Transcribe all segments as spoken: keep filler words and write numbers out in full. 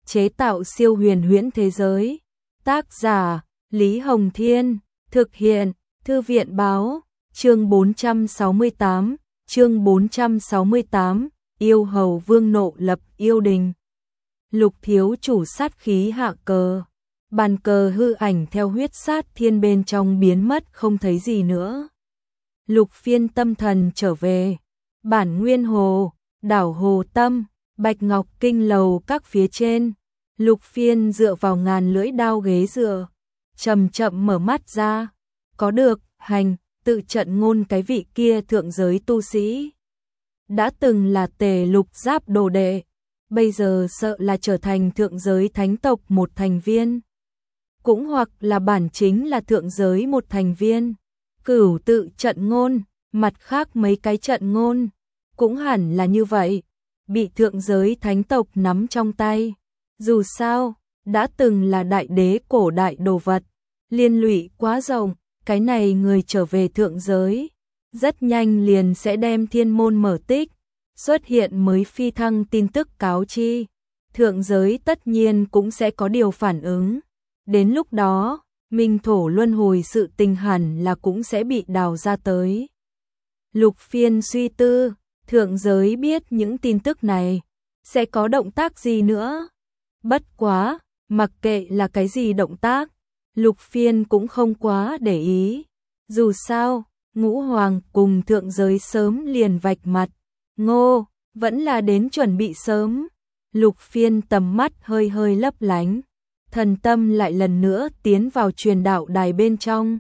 chế tạo siêu huyền huyễn thế giới. Tác giả Lý Hồng Thiên, thực hiện Thư viện Báo. Chương bốn trăm sáu mươi tám, chương bốn trăm sáu mươi tám, yêu hầu vương nộ lập yêu đình. Lục thiếu chủ sát khí hạ cờ, bàn cờ hư ảnh theo huyết sát thiên bên trong biến mất không thấy gì nữa. Lục phiên tâm thần trở về, bản nguyên hồ, đảo hồ tâm, bạch ngọc kinh lầu các phía trên. Lục phiên dựa vào ngàn lưỡi đao ghế dựa, chậm chậm mở mắt ra, có được, hành, tự trận ngôn cái vị kia thượng giới tu sĩ. Đã từng là Tề Lục Giáp đồ đệ, bây giờ sợ là trở thành thượng giới thánh tộc một thành viên. Cũng hoặc là bản chính là thượng giới một thành viên. Cửu tự trận ngôn, mặt khác mấy cái trận ngôn, cũng hẳn là như vậy, bị thượng giới thánh tộc nắm trong tay. Dù sao, đã từng là đại đế cổ đại đồ vật, liên lụy quá rộng, cái này người trở về thượng giới, rất nhanh liền sẽ đem thiên môn mở tích, xuất hiện mới phi thăng tin tức cáo chi. Thượng giới tất nhiên cũng sẽ có điều phản ứng. Đến lúc đó, minh thổ luân hồi sự tình hẳn là cũng sẽ bị đào ra tới. Lục phiên suy tư, thượng giới biết những tin tức này, sẽ có động tác gì nữa? Bất quá, mặc kệ là cái gì động tác, lục phiên cũng không quá để ý. Dù sao, ngũ hoàng cùng thượng giới sớm liền vạch mặt, ngô, vẫn là đến chuẩn bị sớm. Lục phiên tầm mắt hơi hơi lấp lánh, thần tâm lại lần nữa tiến vào truyền đạo đài bên trong.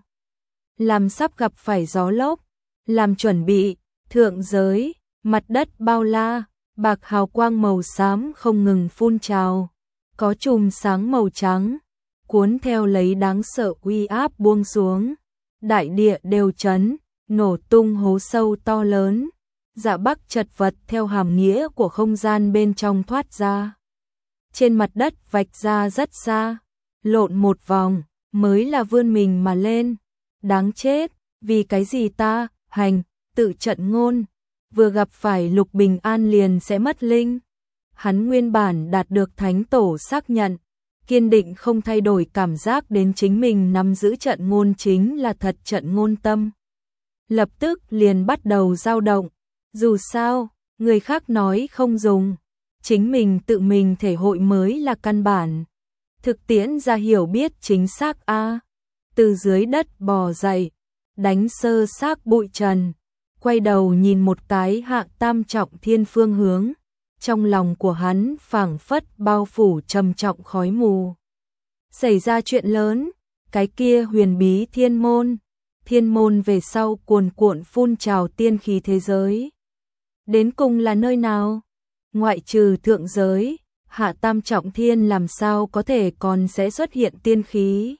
Làm sắp gặp phải gió lốc, làm chuẩn bị, thượng giới, mặt đất bao la, bạc hào quang màu xám không ngừng phun trào, có chùm sáng màu trắng, cuốn theo lấy đáng sợ uy áp buông xuống. Đại địa đều chấn, nổ tung hố sâu to lớn, dạ bắc chật vật theo hàm nghĩa của không gian bên trong thoát ra. Trên mặt đất vạch ra rất xa, lộn một vòng, mới là vươn mình mà lên. Đáng chết, vì cái gì ta, hành, tự trận ngôn, vừa gặp phải Lục Bình An liền sẽ mất linh. Hắn nguyên bản đạt được thánh tổ xác nhận, kiên định không thay đổi cảm giác đến chính mình nắm giữ trận ngôn chính là thật trận ngôn tâm. Lập tức liền bắt đầu dao động, dù sao, người khác nói không dùng, chính mình tự mình thể hội mới là căn bản. Thực tiễn ra hiểu biết chính xác a. Từ dưới đất bò dậy, đánh sơ xác bụi trần, quay đầu nhìn một cái hạ tam trọng thiên phương hướng, trong lòng của hắn phảng phất bao phủ trầm trọng khói mù. Xảy ra chuyện lớn, cái kia huyền bí thiên môn, thiên môn về sau cuồn cuộn phun trào tiên khí thế giới. Đến cùng là nơi nào? Ngoại trừ thượng giới, hạ tam trọng thiên làm sao có thể còn sẽ xuất hiện tiên khí?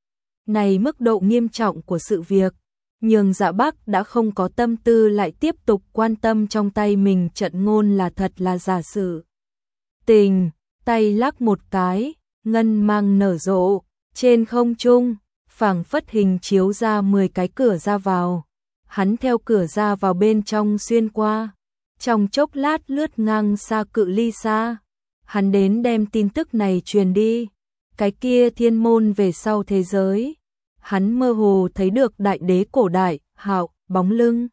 Này mức độ nghiêm trọng của sự việc, nhường Dạ Bắc đã không có tâm tư lại tiếp tục quan tâm trong tay mình trận ngôn là thật là giả sự. Tình, tay lắc một cái, ngân mang nở rộ, trên không trung, phảng phất hình chiếu ra mười cái cửa ra vào. Hắn theo cửa ra vào bên trong xuyên qua, trong chốc lát lướt ngang xa cự ly xa. Hắn đến đem tin tức này truyền đi, cái kia thiên môn về sau thế giới. Hắn mơ hồ thấy được đại đế cổ đại, hạo, bóng lưng.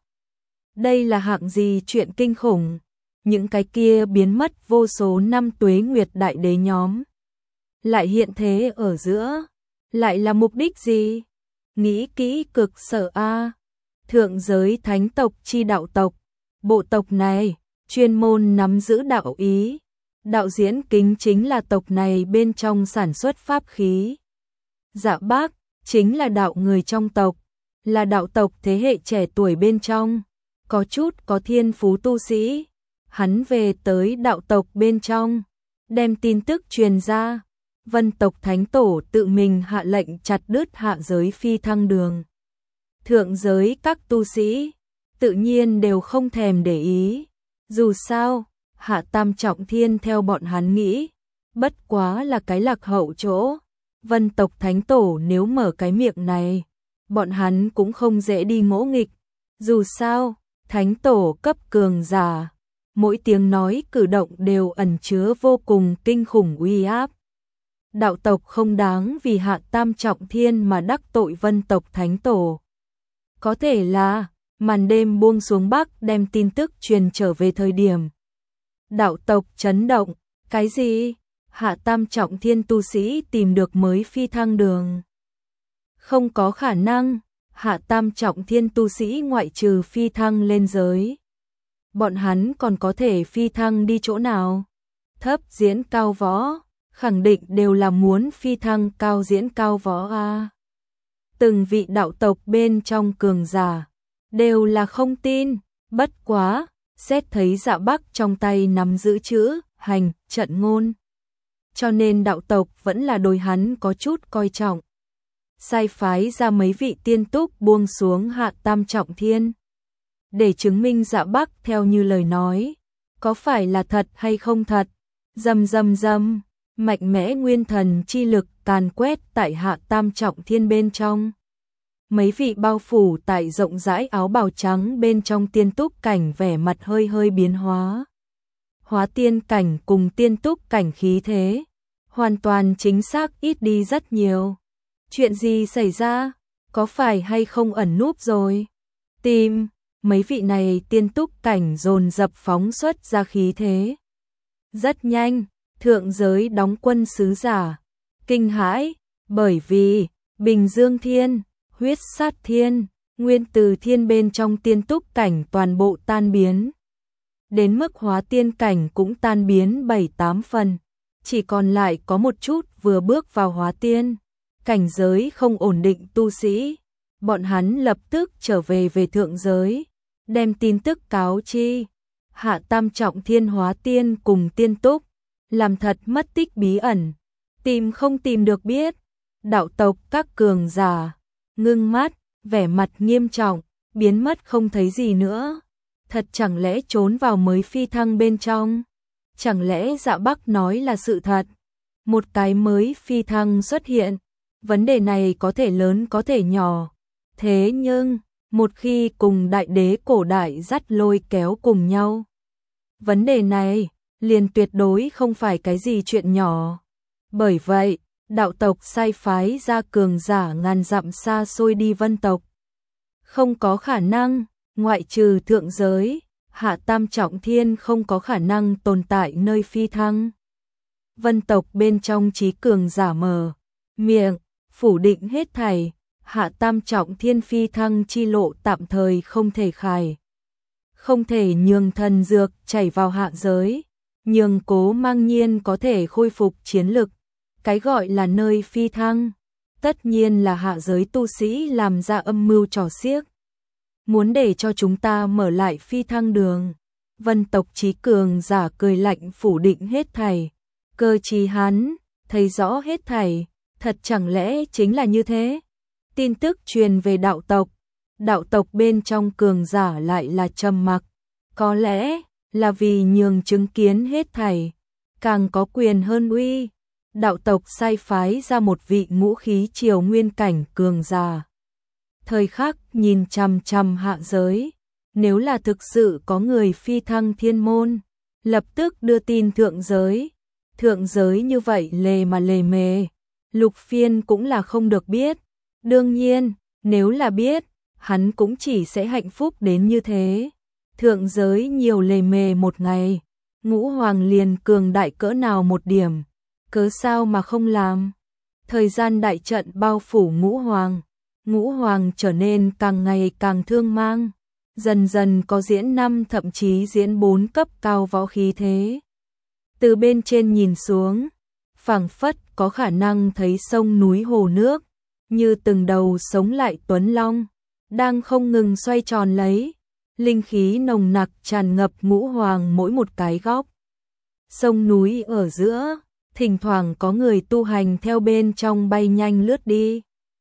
Đây là hạng gì chuyện kinh khủng, những cái kia biến mất vô số năm tuế nguyệt đại đế nhóm. Lại hiện thế ở giữa, lại là mục đích gì? Nghĩ kỹ cực sợ a. Thượng giới thánh tộc chi đạo tộc, bộ tộc này, chuyên môn nắm giữ đạo ý. Đạo diễn kính chính là tộc này bên trong sản xuất pháp khí. Dạ Bác chính là đạo người trong tộc, là đạo tộc thế hệ trẻ tuổi bên trong, có chút có thiên phú tu sĩ. Hắn về tới đạo tộc bên trong, đem tin tức truyền ra. Vân tộc thánh tổ tự mình hạ lệnh chặt đứt hạ giới phi thăng đường. Thượng giới các tu sĩ tự nhiên đều không thèm để ý. Dù sao, hạ tam trọng thiên theo bọn hắn nghĩ, bất quá là cái lạc hậu chỗ. Vân tộc thánh tổ nếu mở cái miệng này, bọn hắn cũng không dễ đi ngỗ nghịch. Dù sao, thánh tổ cấp cường giả, mỗi tiếng nói cử động đều ẩn chứa vô cùng kinh khủng uy áp. Đạo tộc không đáng vì Hạ Tam Trọng Thiên mà đắc tội Vân tộc thánh tổ. Có thể là màn đêm buông xuống Bắc đem tin tức truyền trở về thời điểm. Đạo tộc chấn động, cái gì? Hạ Tam Trọng Thiên tu sĩ tìm được mới phi thăng đường. Không có khả năng, Hạ Tam Trọng Thiên tu sĩ ngoại trừ phi thăng lên giới. Bọn hắn còn có thể phi thăng đi chỗ nào? Thấp diễn cao võ, khẳng định đều là muốn phi thăng cao diễn cao võ a. Từng vị đạo tộc bên trong cường giả đều là không tin, bất quá, xét thấy Dạ Bắc trong tay nắm giữ chữ hành trận ngôn. Cho nên đạo tộc vẫn là đối hắn có chút coi trọng. Sai phái ra mấy vị tiên túc buông xuống Hạ Tam Trọng Thiên. Để chứng minh Dạ Bắc theo như lời nói, có phải là thật hay không thật. Dầm dầm dầm, mạnh mẽ nguyên thần chi lực càn quét tại Hạ Tam Trọng Thiên bên trong. Mấy vị bao phủ tại rộng rãi áo bào trắng bên trong tiên túc cảnh vẻ mặt hơi hơi biến hóa. Hóa tiên cảnh cùng tiên túc cảnh khí thế, hoàn toàn chính xác ít đi rất nhiều. Chuyện gì xảy ra? Có phải hay không ẩn núp rồi? Tìm, mấy vị này tiên túc cảnh dồn dập phóng xuất ra khí thế. Rất nhanh, thượng giới đóng quân sứ giả, kinh hãi, bởi vì Bình Dương Thiên, Huyết Sát Thiên, Nguyên Từ Thiên bên trong tiên túc cảnh toàn bộ tan biến. Đến mức hóa tiên cảnh cũng tan biến bảy tám phần, chỉ còn lại có một chút vừa bước vào hóa tiên, cảnh giới không ổn định tu sĩ. Bọn hắn lập tức trở về về thượng giới, đem tin tức cáo chi. Hạ Tam Trọng Thiên hóa tiên cùng tiên túc, làm thật mất tích bí ẩn, tìm không tìm được biết. Đạo tộc các cường giả ngưng mắt, vẻ mặt nghiêm trọng, biến mất không thấy gì nữa. Thật chẳng lẽ trốn vào mới phi thăng bên trong? Chẳng lẽ Dạ Bắc nói là sự thật? Một cái mới phi thăng xuất hiện, vấn đề này có thể lớn có thể nhỏ. Thế nhưng, một khi cùng đại đế cổ đại dắt lôi kéo cùng nhau, vấn đề này liền tuyệt đối không phải cái gì chuyện nhỏ. Bởi vậy, đạo tộc sai phái ra cường giả ngàn dặm xa xôi đi Vân tộc. Không có khả năng, ngoại trừ thượng giới, Hạ Tam Trọng Thiên không có khả năng tồn tại nơi phi thăng. Vân tộc bên trong trí cường giả mờ miệng, phủ định hết thảy, Hạ Tam Trọng Thiên phi thăng chi lộ tạm thời không thể khai. Không thể nhường thần dược chảy vào hạ giới, nhường Cố Mang Nhiên có thể khôi phục chiến lực. Cái gọi là nơi phi thăng, tất nhiên là hạ giới tu sĩ làm ra âm mưu trò xiếc. Muốn để cho chúng ta mở lại phi thăng đường. Vân tộc trí cường giả cười lạnh phủ định hết thảy. Cơ trí hắn, thấy rõ hết thảy, thật chẳng lẽ chính là như thế? Tin tức truyền về đạo tộc, đạo tộc bên trong cường giả lại là trầm mặc. Có lẽ là vì nhường chứng kiến hết thảy, càng có quyền hơn uy. Đạo tộc sai phái ra một vị ngũ khí triều nguyên cảnh cường giả. Thời khắc nhìn chằm chằm hạ giới, nếu là thực sự có người phi thăng thiên môn, lập tức đưa tin thượng giới. Thượng giới như vậy lề mà lề mề, Lục Phiên cũng là không được biết. Đương nhiên, nếu là biết, hắn cũng chỉ sẽ hạnh phúc đến như thế. Thượng giới nhiều lề mề một ngày, Ngũ Hoàng liền cường đại cỡ nào một điểm, cớ sao mà không làm. Thời gian đại trận bao phủ Ngũ Hoàng, Ngũ Hoàng trở nên càng ngày càng thương mang, dần dần có diễn năm thậm chí diễn bốn cấp cao võ khí thế. Từ bên trên nhìn xuống, phảng phất có khả năng thấy sông núi hồ nước, như từng đầu sống lại tuấn long, đang không ngừng xoay tròn lấy, linh khí nồng nặc tràn ngập Ngũ Hoàng mỗi một cái góc. Sông núi ở giữa, thỉnh thoảng có người tu hành theo bên trong bay nhanh lướt đi,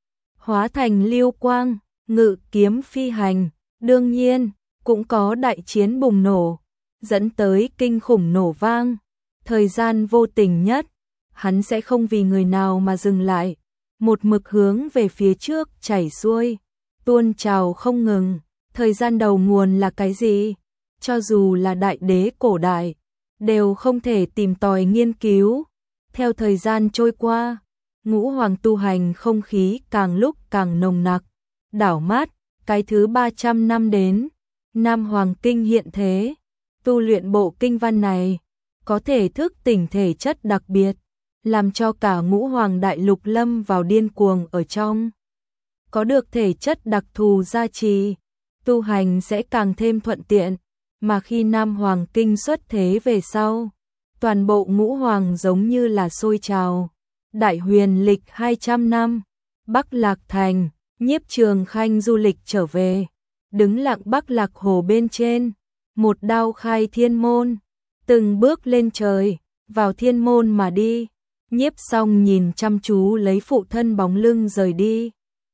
hóa thành lưu quang, ngự kiếm phi hành. Đương nhiên, cũng có đại chiến bùng nổ, dẫn tới kinh khủng nổ vang. Thời gian vô tình nhất, hắn sẽ không vì người nào mà dừng lại, một mực hướng về phía trước chảy xuôi, tuôn trào không ngừng. Thời gian đầu nguồn là cái gì? cho dù là đại đế cổ đại, đều không thể tìm tòi nghiên cứu. Theo thời gian trôi qua, ngũ hoàng tu hành không khí càng lúc càng nồng nặc, đảo mát, cái thứ ba trăm năm đến, Nam Hoàng Kinh hiện thế, tu luyện bộ kinh văn này, có thể thức tỉnh thể chất đặc biệt, làm cho cả ngũ hoàng đại lục lâm vào điên cuồng ở trong. Có được thể chất đặc thù gia trì, tu hành sẽ càng thêm thuận tiện, mà khi Nam Hoàng Kinh xuất thế về sau, toàn bộ ngũ hoàng giống như là sôi trào. Đại huyền lịch hai trăm năm, Bắc Lạc Thành, Nhiếp Trường Khanh du lịch trở về, đứng lặng Bắc Lạc Hồ bên trên, một đao khai thiên môn, từng bước lên trời, vào thiên môn mà đi. Nhiếp Song nhìn chăm chú lấy phụ thân bóng lưng rời đi,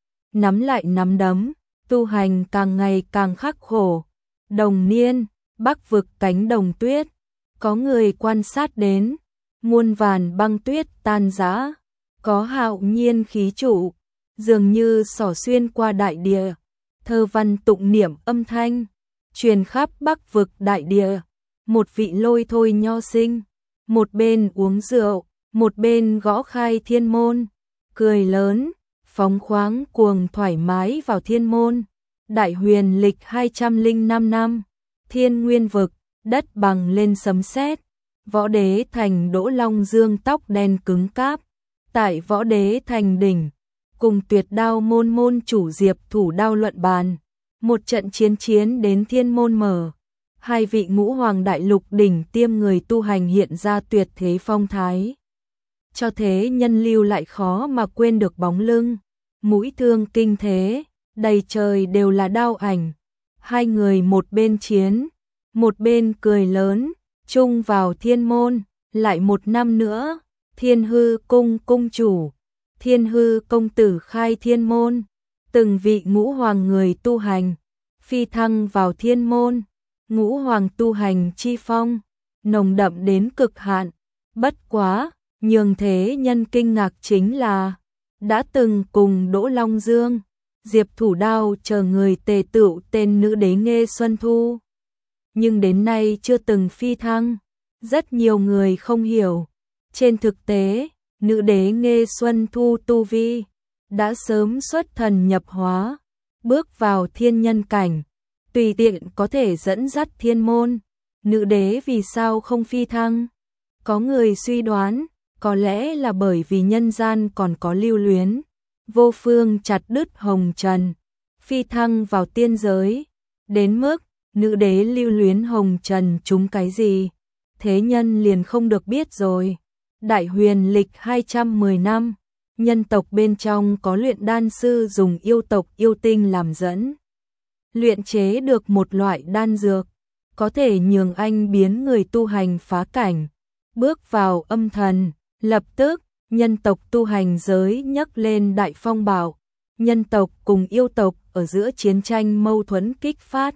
nắm lại nắm đấm, tu hành càng ngày càng khắc khổ. Đồng niên, Bắc vực cánh đồng tuyết, có người quan sát đến, muôn vàn băng tuyết tan rã, có hạo nhiên khí trụ, dường như xỏ xuyên qua đại địa, thơ văn tụng niệm âm thanh, truyền khắp Bắc vực đại địa. Một vị lôi thôi nho sinh, một bên uống rượu, một bên gõ khai thiên môn, cười lớn, phóng khoáng cuồng thoải mái vào thiên môn. Đại huyền lịch hai trăm lẻ năm năm, thiên nguyên vực, đất bằng lên sấm sét, võ đế thành Đỗ Long Dương tóc đen cứng cáp, tại võ đế thành đỉnh, cùng tuyệt đao môn môn chủ Diệp Thủ đao luận bàn, một trận chiến chiến đến thiên môn mở. Hai vị ngũ hoàng đại lục đỉnh tiêm người tu hành hiện ra tuyệt thế phong thái, cho thế nhân lưu lại khó mà quên được bóng lưng, mũi thương kinh thế, đầy trời đều là đao ảnh. Hai người một bên chiến, một bên cười lớn, chung vào thiên môn. Lại một năm nữa, Thiên Hư cung cung chủ, Thiên Hư công tử khai thiên môn, từng vị ngũ hoàng người tu hành phi thăng vào thiên môn. Ngũ hoàng tu hành chi phong, nồng đậm đến cực hạn. Bất quá, nhường thế nhân kinh ngạc chính là, đã từng cùng Đỗ Long Dương, Diệp Thủ đao chờ người tề tựu tên nữ đế Nghê Xuân Thu, nhưng đến nay chưa từng phi thăng. Rất nhiều người không hiểu, trên thực tế, nữ đế Nghê Xuân Thu tu vi đã sớm xuất thần nhập hóa, bước vào thiên nhân cảnh, tùy tiện có thể dẫn dắt thiên môn. Nữ đế vì sao không phi thăng? Có người suy đoán, có lẽ là bởi vì nhân gian còn có lưu luyến, vô phương chặt đứt hồng trần, phi thăng vào tiên giới, đến mức nữ đế lưu luyến hồng trần chúng cái gì, thế nhân liền không được biết rồi. Đại huyền lịch hai trăm mười năm, nhân tộc bên trong có luyện đan sư dùng yêu tộc yêu tinh làm dẫn, luyện chế được một loại đan dược, có thể nhường anh biến người tu hành phá cảnh, bước vào âm thần. Lập tức, nhân tộc tu hành giới nhấc lên đại phong bạo, nhân tộc cùng yêu tộc ở giữa chiến tranh mâu thuẫn kích phát.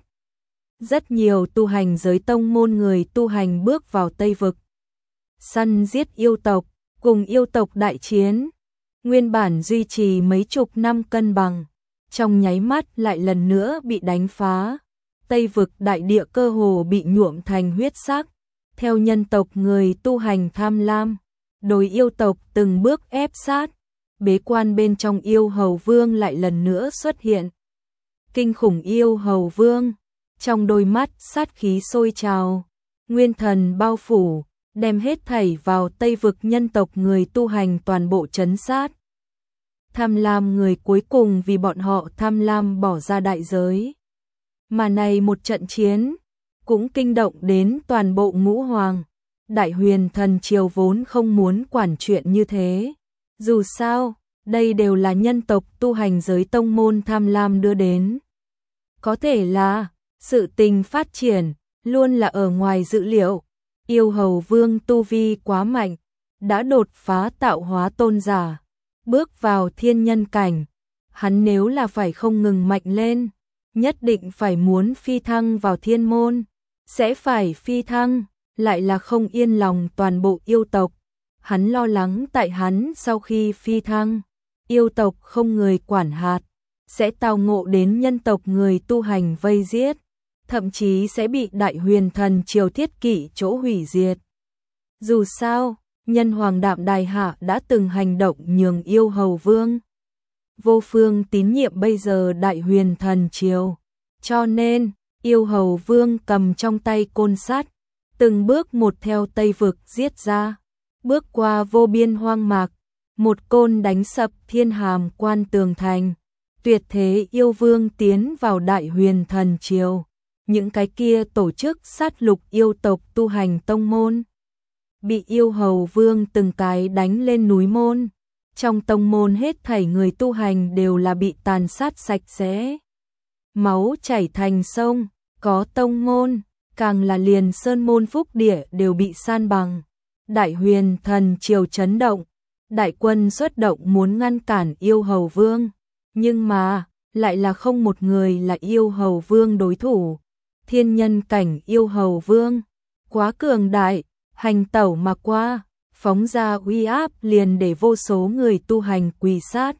Rất nhiều tu hành giới tông môn người tu hành bước vào Tây Vực, săn giết yêu tộc, cùng yêu tộc đại chiến. Nguyên bản duy trì mấy chục năm cân bằng, trong nháy mắt lại lần nữa bị đánh phá. Tây Vực đại địa cơ hồ bị nhuộm thành huyết sắc, theo nhân tộc người tu hành tham lam, đối yêu tộc từng bước ép sát. Bế quan bên trong yêu hầu vương lại lần nữa xuất hiện. Kinh khủng yêu hầu vương, trong đôi mắt sát khí sôi trào, nguyên thần bao phủ, đem hết thảy vào Tây Vực nhân tộc người tu hành toàn bộ trấn sát. Tham lam người cuối cùng vì bọn họ tham lam bỏ ra đại giới. Mà này một trận chiến, cũng kinh động đến toàn bộ ngũ hoàng. Đại huyền thần triều vốn không muốn quản chuyện như thế. Dù sao, đây đều là nhân tộc tu hành giới tông môn tham lam đưa đến. Có thể là, sự tình phát triển, luôn là ở ngoài dự liệu. Yêu hầu vương tu vi quá mạnh, đã đột phá tạo hóa tôn giả, bước vào thiên nhân cảnh. Hắn nếu là phải không ngừng mạnh lên, nhất định phải muốn phi thăng vào thiên môn, sẽ phải phi thăng, lại là không yên lòng toàn bộ yêu tộc. Hắn lo lắng tại hắn sau khi phi thăng, yêu tộc không người quản hạt, sẽ tao ngộ đến nhân tộc người tu hành vây giết. thậm chí sẽ bị Đại Huyền Thần Triều thiết kỷ chỗ hủy diệt. Dù sao, Nhân Hoàng Đạm Đài Hạ đã từng hành động nhường Yêu Hầu Vương vô phương tín nhiệm bây giờ Đại Huyền Thần Triều, cho nên Yêu Hầu Vương cầm trong tay côn sắt, từng bước một theo Tây Vực giết ra, bước qua vô biên hoang mạc, một côn đánh sập Thiên Hàm Quan tường thành, tuyệt thế yêu vương tiến vào Đại Huyền Thần Triều. Những cái kia tổ chức sát lục yêu tộc tu hành tông môn bị Yêu Hầu Vương từng cái đánh lên núi môn. Trong tông môn hết thảy người tu hành đều là bị tàn sát sạch sẽ, máu chảy thành sông, có tông môn, càng là liền sơn môn phúc địa đều bị san bằng. Đại Huyền Thần Triều chấn động, đại quân xuất động muốn ngăn cản Yêu Hầu Vương, nhưng mà lại là không một người là Yêu Hầu Vương đối thủ. Thiên nhân cảnh Yêu Hầu Vương quá cường đại, hành tẩu mà qua, phóng ra uy áp liền để vô số người tu hành quỳ sát.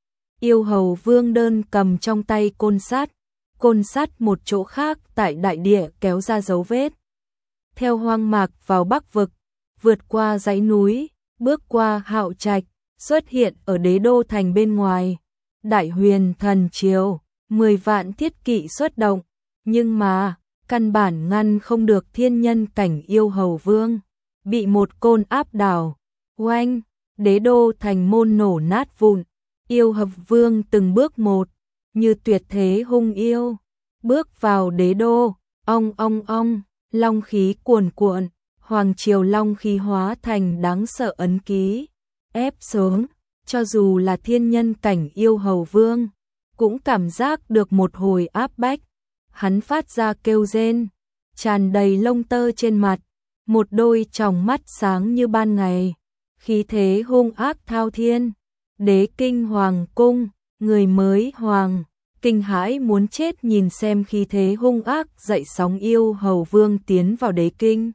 Yêu Hầu Vương đơn cầm trong tay côn sắt, côn sắt một chỗ khác tại đại địa kéo ra dấu vết. Theo hoang mạc vào Bắc Vực, vượt qua dãy núi, bước qua Hạo Trạch, xuất hiện ở Đế Đô thành bên ngoài. Đại Huyền Thần Triều, mười vạn thiết kỵ xuất động, nhưng mà căn bản ngăn không được thiên nhân cảnh Yêu Hầu Vương, bị một côn áp đảo. Oanh, Đế Đô thành môn nổ nát vụn. Yêu Hầu Vương từng bước một, như tuyệt thế hung yêu, bước vào Đế Đô, ong ong ong, long khí cuồn cuộn, hoàng triều long khí hóa thành đáng sợ ấn ký, ép xuống, cho dù là thiên nhân cảnh Yêu Hầu Vương, cũng cảm giác được một hồi áp bách. Hắn phát ra kêu rên, tràn đầy lông tơ trên mặt, một đôi tròng mắt sáng như ban ngày, khí thế hung ác thao thiên. Đế kinh hoàng cung, người mới hoàng, kinh hãi muốn chết nhìn xem khí thế hung ác dậy sóng Yêu Hầu Vương tiến vào đế kinh.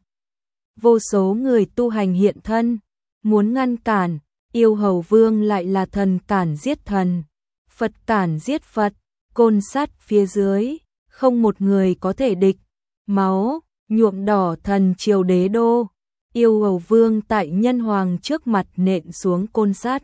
Vô số người tu hành hiện thân, muốn ngăn cản, Yêu Hầu Vương lại là thần cản giết thần, Phật cản giết Phật, côn sắt phía dưới, không một người có thể địch. Máu nhuộm đỏ thần triều Đế Đô, Yêu Hầu Vương tại Nhân Hoàng trước mặt nện xuống côn sắt,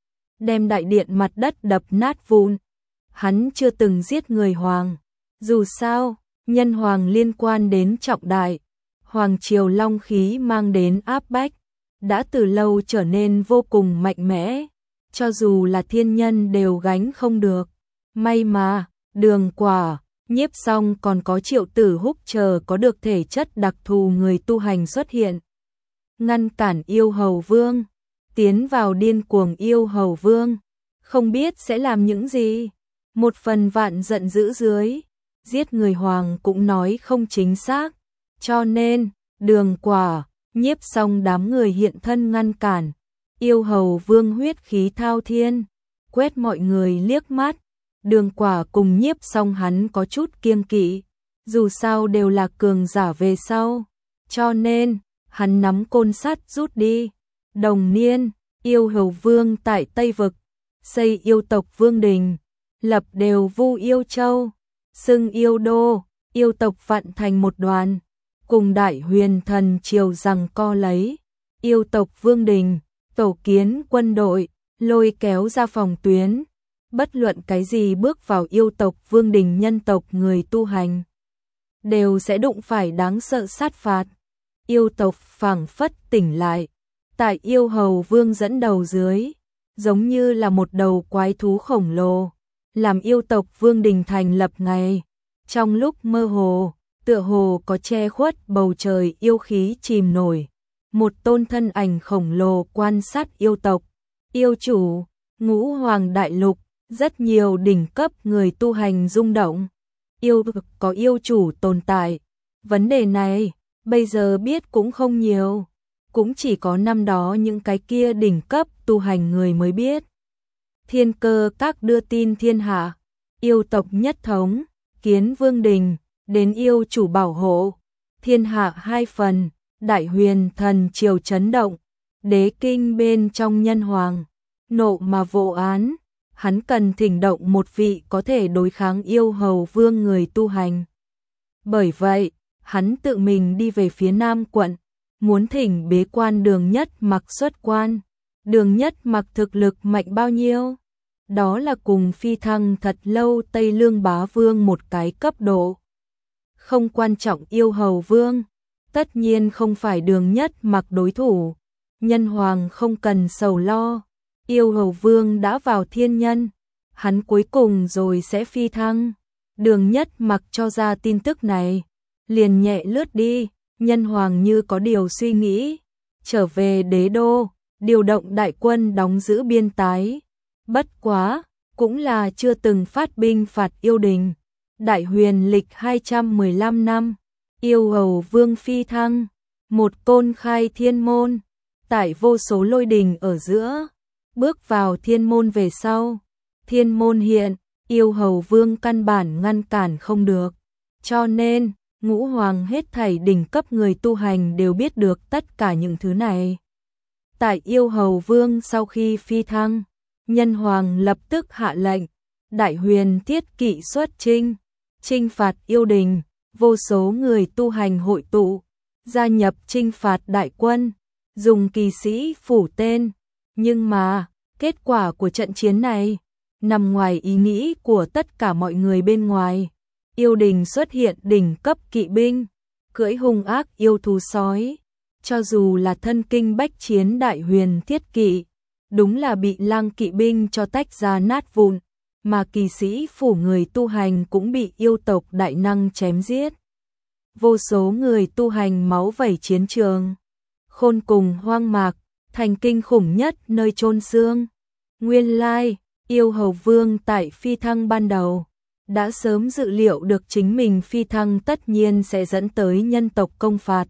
đem đại điện mặt đất đập nát vụn. Hắn chưa từng giết người hoàng, dù sao, Nhân Hoàng liên quan đến trọng đại, hoàng triều long khí mang đến áp bách, đã từ lâu trở nên vô cùng mạnh mẽ, cho dù là thiên nhân đều gánh không được. May mà, Đường Quả, Nhiếp Song còn có Triệu Tử Húc chờ có được thể chất đặc thù người tu hành xuất hiện, ngăn cản Yêu Hầu Vương, tiến vào điên cuồng Yêu Hầu Vương, không biết sẽ làm những gì. Một phần vạn giận dữ dưới, giết người hoàng cũng nói không chính xác, cho nên, Đường Quả, Nhiếp Song đám người hiện thân ngăn cản. Yêu Hầu Vương huyết khí thao thiên, quét mọi người liếc mắt. Đường Quả cùng Nhiếp Song hắn có chút kiêng kỵ, dù sao đều là cường giả về sau, cho nên hắn nắm côn sắt rút đi. Đồng niên, Yêu Hầu Vương tại Tây Vực xây yêu tộc vương đình, lập đều Vu Yêu Châu, xưng Yêu Đô, yêu tộc vặn thành một đoàn, cùng Đại Huyền Thần Triều giằng co lấy. Yêu tộc vương đình, tổ kiến quân đội, lôi kéo ra phòng tuyến. Bất luận cái gì bước vào yêu tộc vương đình nhân tộc người tu hành, đều sẽ đụng phải đáng sợ sát phạt. Yêu tộc phảng phất tỉnh lại, tại Yêu Hầu Vương dẫn đầu dưới, giống như là một đầu quái thú khổng lồ, làm yêu tộc vương đình thành lập ngày. Trong lúc mơ hồ, tựa hồ có che khuất bầu trời yêu khí chìm nổi, một tôn thân ảnh khổng lồ quan sát yêu tộc. Yêu chủ, Ngũ Hoàng Đại Lục, rất nhiều đỉnh cấp người tu hành rung động. Yêu vực có yêu chủ tồn tại, vấn đề này bây giờ biết cũng không nhiều, cũng chỉ có năm đó những cái kia đỉnh cấp tu hành người mới biết. Thiên Cơ Các đưa tin thiên hạ, yêu tộc nhất thống, kiến vương đình, đến yêu chủ bảo hộ, thiên hạ hai phần. Đại Huyền Thần Triều chấn động, đế kinh bên trong Nhân Hoàng nộ mà vô án, hắn cần thỉnh động một vị có thể đối kháng Yêu Hầu Vương người tu hành. Bởi vậy, hắn tự mình đi về phía Nam quận, muốn thỉnh bế quan Đường Nhất Mặc xuất quan. Đường Nhất Mặc thực lực mạnh bao nhiêu? Đó là cùng phi thăng thật lâu Tây Lương bá vương một cái cấp độ. Không quan trọng Yêu Hầu Vương, tất nhiên không phải Đường Nhất Mặc đối thủ. Nhân hoàng không cần sầu lo, Yêu Hầu Vương đã vào thiên nhân, hắn cuối cùng rồi sẽ phi thăng. Đường Nhất Mặc cho ra tin tức này, liền nhẹ lướt đi, nhân hoàng như có điều suy nghĩ, trở về đế đô, điều động đại quân đóng giữ biên tái. Bất quá, cũng là chưa từng phát binh phạt yêu đình. Đại huyền lịch hai trăm mười lăm năm, Yêu Hầu Vương phi thăng, một côn khai thiên môn, tại vô số lôi đình ở giữa, bước vào thiên môn về sau. Thiên môn hiện, Yêu Hầu Vương căn bản ngăn cản không được. Cho nên, ngũ hoàng hết thảy đỉnh cấp người tu hành đều biết được tất cả những thứ này. Tại Yêu Hầu Vương sau khi phi thăng, nhân hoàng lập tức hạ lệnh, đại huyền thiết kỵ xuất chinh, chinh phạt yêu đình, vô số người tu hành hội tụ, gia nhập chinh phạt đại quân, dùng kỳ sĩ phủ tên. Nhưng mà, kết quả của trận chiến này, nằm ngoài ý nghĩ của tất cả mọi người bên ngoài. Yêu đình xuất hiện đỉnh cấp kỵ binh, cưỡi hung ác yêu thú sói. Cho dù là thân kinh bách chiến đại huyền thiết kỵ, đúng là bị lang kỵ binh cho tách ra nát vụn, mà kỳ sĩ phủ người tu hành cũng bị yêu tộc đại năng chém giết. Vô số người tu hành máu vẩy chiến trường, khôn cùng hoang mạc, thành kinh khủng nhất nơi chôn xương. Nguyên lai, Yêu Hầu Vương tại phi thăng ban đầu, đã sớm dự liệu được chính mình phi thăng tất nhiên sẽ dẫn tới nhân tộc công phạt.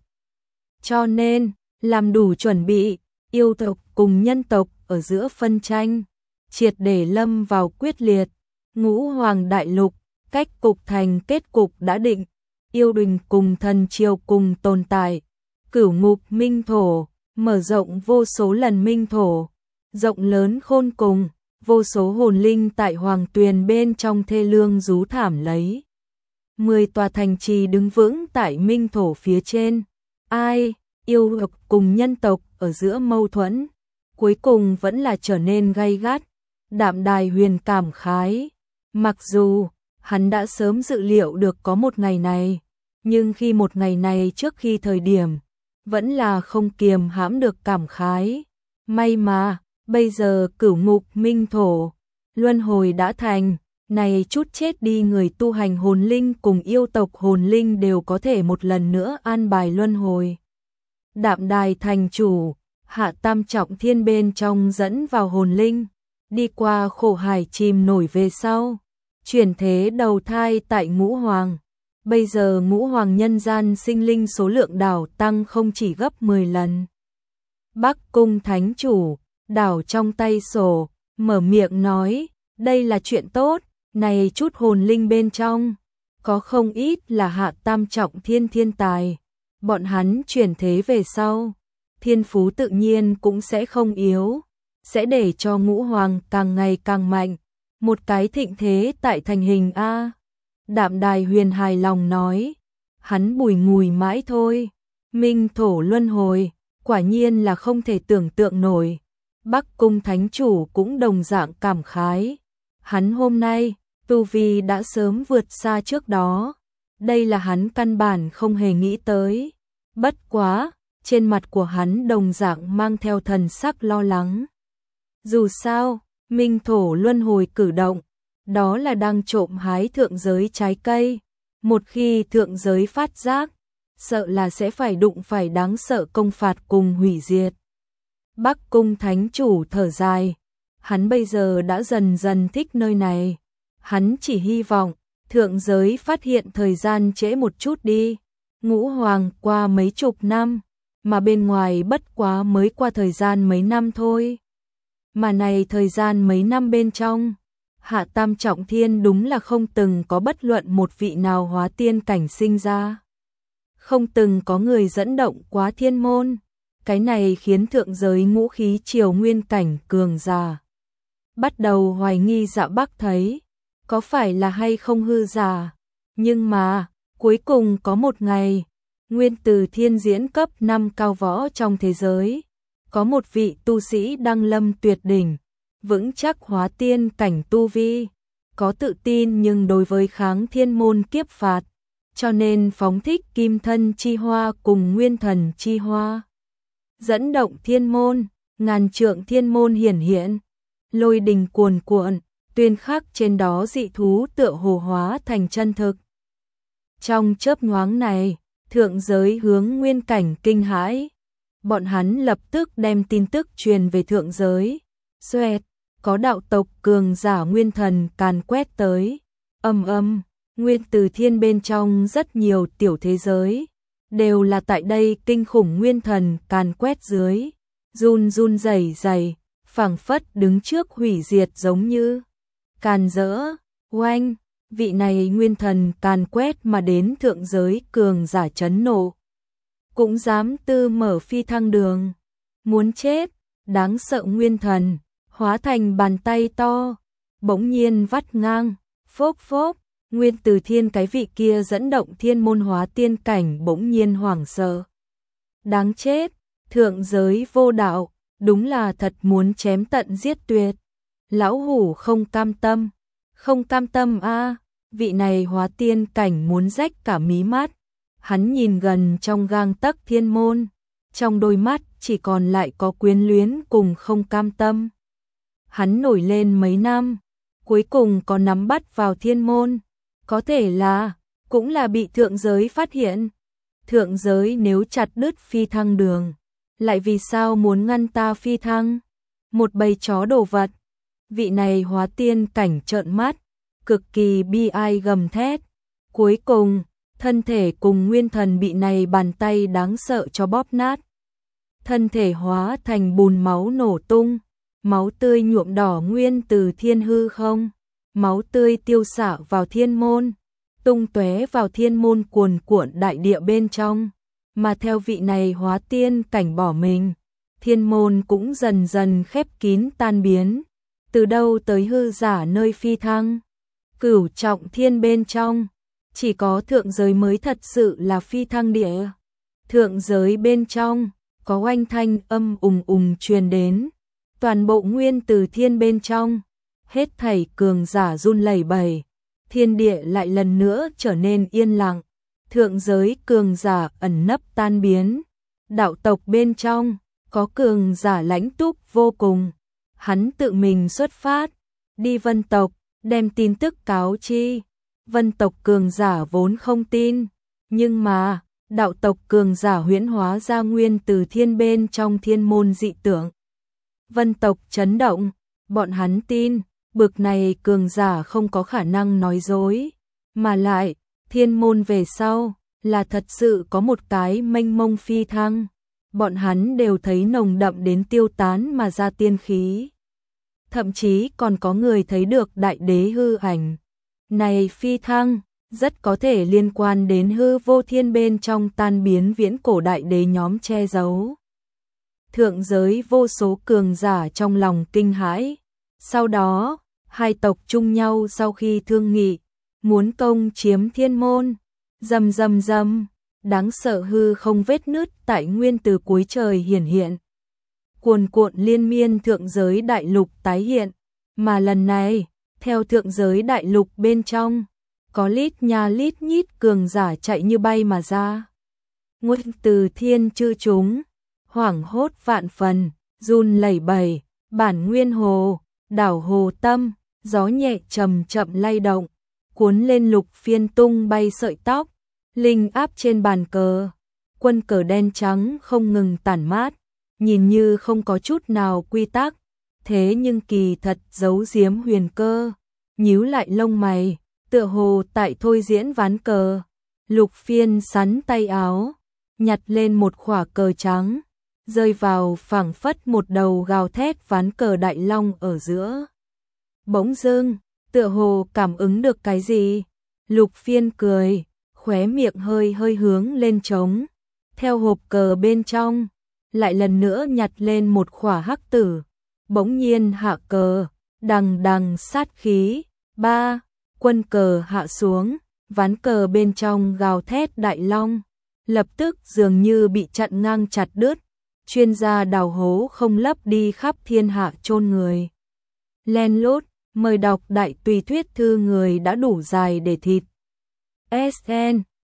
Cho nên, làm đủ chuẩn bị, yêu tộc cùng nhân tộc ở giữa phân tranh, triệt để lâm vào quyết liệt. Ngũ hoàng đại lục, cách cục thành kết cục đã định, yêu đình cùng thần triều cùng tồn tại. Cửu ngục minh thổ, mở rộng vô số lần minh thổ, rộng lớn khôn cùng, vô số hồn linh tại hoàng tuyền bên trong thê lương rú thảm lấy. Mười tòa thành trì đứng vững tại minh thổ phía trên. Ai, yêu tộc cùng nhân tộc ở giữa mâu thuẫn, cuối cùng vẫn là trở nên gay gắt. Đạm Đài Huyền cảm khái, mặc dù hắn đã sớm dự liệu được có một ngày này, nhưng khi một ngày này trước khi thời điểm, vẫn là không kiềm hãm được cảm khái. May mà, bây giờ cửu ngục minh thổ, luân hồi đã thành, này chút chết đi người tu hành hồn linh cùng yêu tộc hồn linh đều có thể một lần nữa an bài luân hồi. Đạm Đài thành chủ, hạ tam trọng thiên bên trong dẫn vào hồn linh, đi qua khổ hải chìm nổi về sau, chuyển thế đầu thai tại ngũ hoàng. Bây giờ ngũ hoàng nhân gian sinh linh số lượng đảo tăng không chỉ gấp mười lần. Bắc cung thánh chủ, đảo trong tay sổ, mở miệng nói, đây là chuyện tốt, này chút hồn linh bên trong, có không ít là hạ tam trọng thiên thiên tài. Bọn hắn chuyển thế về sau, thiên phú tự nhiên cũng sẽ không yếu, sẽ để cho ngũ hoàng càng ngày càng mạnh, một cái thịnh thế tại thành hình A. Đạm Đài Huyền hài lòng nói, hắn bùi ngùi mãi thôi, minh thổ luân hồi, quả nhiên là không thể tưởng tượng nổi. Bắc cung thánh chủ cũng đồng dạng cảm khái, hắn hôm nay, tu vi đã sớm vượt xa trước đó, đây là hắn căn bản không hề nghĩ tới. Bất quá, trên mặt của hắn đồng dạng mang theo thần sắc lo lắng. Dù sao, minh thổ luân hồi cử động, đó là đang trộm hái thượng giới trái cây. Một khi thượng giới phát giác, sợ là sẽ phải đụng phải đáng sợ công phạt cùng hủy diệt. Bắc cung thánh chủ thở dài, hắn bây giờ đã dần dần thích nơi này. Hắn chỉ hy vọng, thượng giới phát hiện thời gian trễ một chút đi. Ngũ hoàng qua mấy chục năm, mà bên ngoài bất quá mới qua thời gian mấy năm thôi. Mà này thời gian mấy năm bên trong, hạ tam trọng thiên đúng là không từng có bất luận một vị nào hóa tiên cảnh sinh ra. Không từng có người dẫn động quá thiên môn, cái này khiến thượng giới ngũ khí triều nguyên cảnh cường giả bắt đầu hoài nghi Dạ Bắc thấy, có phải là hay không hư giả, nhưng mà, Cuối cùng có một ngày, Nguyên Từ Thiên diễn cấp năm cao võ trong thế giới, có một vị tu sĩ đăng lâm tuyệt đỉnh, vững chắc hóa tiên cảnh tu vi, có tự tin nhưng đối với kháng thiên môn kiếp phạt, cho nên phóng thích kim thân chi hoa cùng nguyên thần chi hoa. Dẫn động thiên môn, ngàn trượng thiên môn hiển hiện, lôi đình cuồn cuộn, tuyên khắc trên đó dị thú tựa hồ hóa thành chân thực. Trong chớp nhoáng này, thượng giới hướng nguyên cảnh kinh hãi, bọn hắn lập tức đem tin tức truyền về thượng giới. Xoẹt, có đạo tộc cường giả nguyên thần càn quét tới. Âm âm, Nguyên Từ Thiên bên trong rất nhiều tiểu thế giới, đều là tại đây kinh khủng nguyên thần càn quét dưới, run run rẩy rẩy, phảng phất đứng trước hủy diệt giống như. Càn rỡ, oanh, vị này nguyên thần càn quét mà đến thượng giới cường giả chấn nộ. Cũng dám tư mở phi thăng đường, muốn chết, đáng sợ nguyên thần, hóa thành bàn tay to, bỗng nhiên vắt ngang, phốp phốp, Nguyên Từ Thiên cái vị kia dẫn động thiên môn hóa tiên cảnh bỗng nhiên hoảng sợ. Đáng chết, thượng giới vô đạo, đúng là thật muốn chém tận giết tuyệt. Lão hủ không cam tâm, không cam tâm a, vị này hóa tiên cảnh muốn rách cả mí mắt. Hắn nhìn gần trong gang tấc thiên môn, trong đôi mắt chỉ còn lại có quyến luyến cùng không cam tâm. Hắn nổi lên mấy năm, cuối cùng có nắm bắt vào thiên môn, có thể là, cũng là bị thượng giới phát hiện. Thượng giới nếu chặt đứt phi thăng đường, lại vì sao muốn ngăn ta phi thăng? Một bầy chó đồ vật. Vị này hóa tiên cảnh trợn mắt, cực kỳ bi ai gầm thét. Cuối cùng, thân thể cùng nguyên thần bị này bàn tay đáng sợ cho bóp nát. Thân thể hóa thành bùn máu nổ tung, máu tươi nhuộm đỏ Nguyên Từ Thiên hư không, máu tươi tiêu xạ vào thiên môn, tung tóe vào thiên môn cuồn cuộn đại địa bên trong, mà theo vị này hóa tiên cảnh bỏ mình, thiên môn cũng dần dần khép kín tan biến. Từ đâu tới hư giả nơi phi thăng? Cửu trọng thiên bên trong, chỉ có thượng giới mới thật sự là phi thăng địa. Thượng giới bên trong, có oanh thanh âm ùng ùng truyền đến, toàn bộ Nguyên Từ Thiên bên trong, hết thảy cường giả run lẩy bẩy, thiên địa lại lần nữa trở nên yên lặng, thượng giới cường giả ẩn nấp tan biến, đạo tộc bên trong, có cường giả lãnh túc vô cùng, hắn tự mình xuất phát, đi vân tộc, đem tin tức cáo chi, vân tộc cường giả vốn không tin, nhưng mà, đạo tộc cường giả huyễn hóa ra Nguyên Từ Thiên bên trong thiên môn dị tượng. Vân tộc chấn động, bọn hắn tin, bực này cường giả không có khả năng nói dối, mà lại, thiên môn về sau, là thật sự có một cái mênh mông phi thăng, bọn hắn đều thấy nồng đậm đến tiêu tán mà ra tiên khí. Thậm chí còn có người thấy được đại đế hư ảnh. Này phi thăng, rất có thể liên quan đến hư vô thiên bên trong tan biến viễn cổ đại đế nhóm che giấu. Thượng giới vô số cường giả trong lòng kinh hãi. Sau đó, hai tộc chung nhau sau khi thương nghị, muốn công chiếm thiên môn. Rầm rầm rầm, đáng sợ hư không vết nứt tại Nguyên Từ cuối trời hiển hiện. Cuồn cuộn liên miên thượng giới đại lục tái hiện, mà lần này, theo thượng giới đại lục bên trong, có lít nha lít nhít cường giả chạy như bay mà ra. Nguyên Từ Thiên chư chúng, hoảng hốt vạn phần, run lẩy bẩy, bản nguyên hồ, đảo hồ tâm, gió nhẹ chậm chậm lay động, cuốn lên lục phiên tung bay sợi tóc, linh áp trên bàn cờ, quân cờ đen trắng không ngừng tản mát, nhìn như không có chút nào quy tắc, thế nhưng kỳ thật giấu giếm huyền cơ, nhíu lại lông mày, tựa hồ tại thôi diễn ván cờ. Lục phiên sắn tay áo, nhặt lên một khỏa cờ trắng, rơi vào phảng phất một đầu gào thét ván cờ đại long ở giữa. Bỗng dưng, tựa hồ cảm ứng được cái gì, lục phiên cười, khóe miệng hơi hơi hướng lên trống, theo hộp cờ bên trong, lại lần nữa nhặt lên một khỏa hắc tử, bỗng nhiên hạ cờ, đằng đằng sát khí, ba, quân cờ hạ xuống, ván cờ bên trong gào thét đại long, lập tức dường như bị chặn ngang chặt đứt, chuyên gia đào hố không lấp đi khắp thiên hạ chôn người. Len lút, mời đọc đại tùy thuyết thư người đã đủ dài để thịt. ét en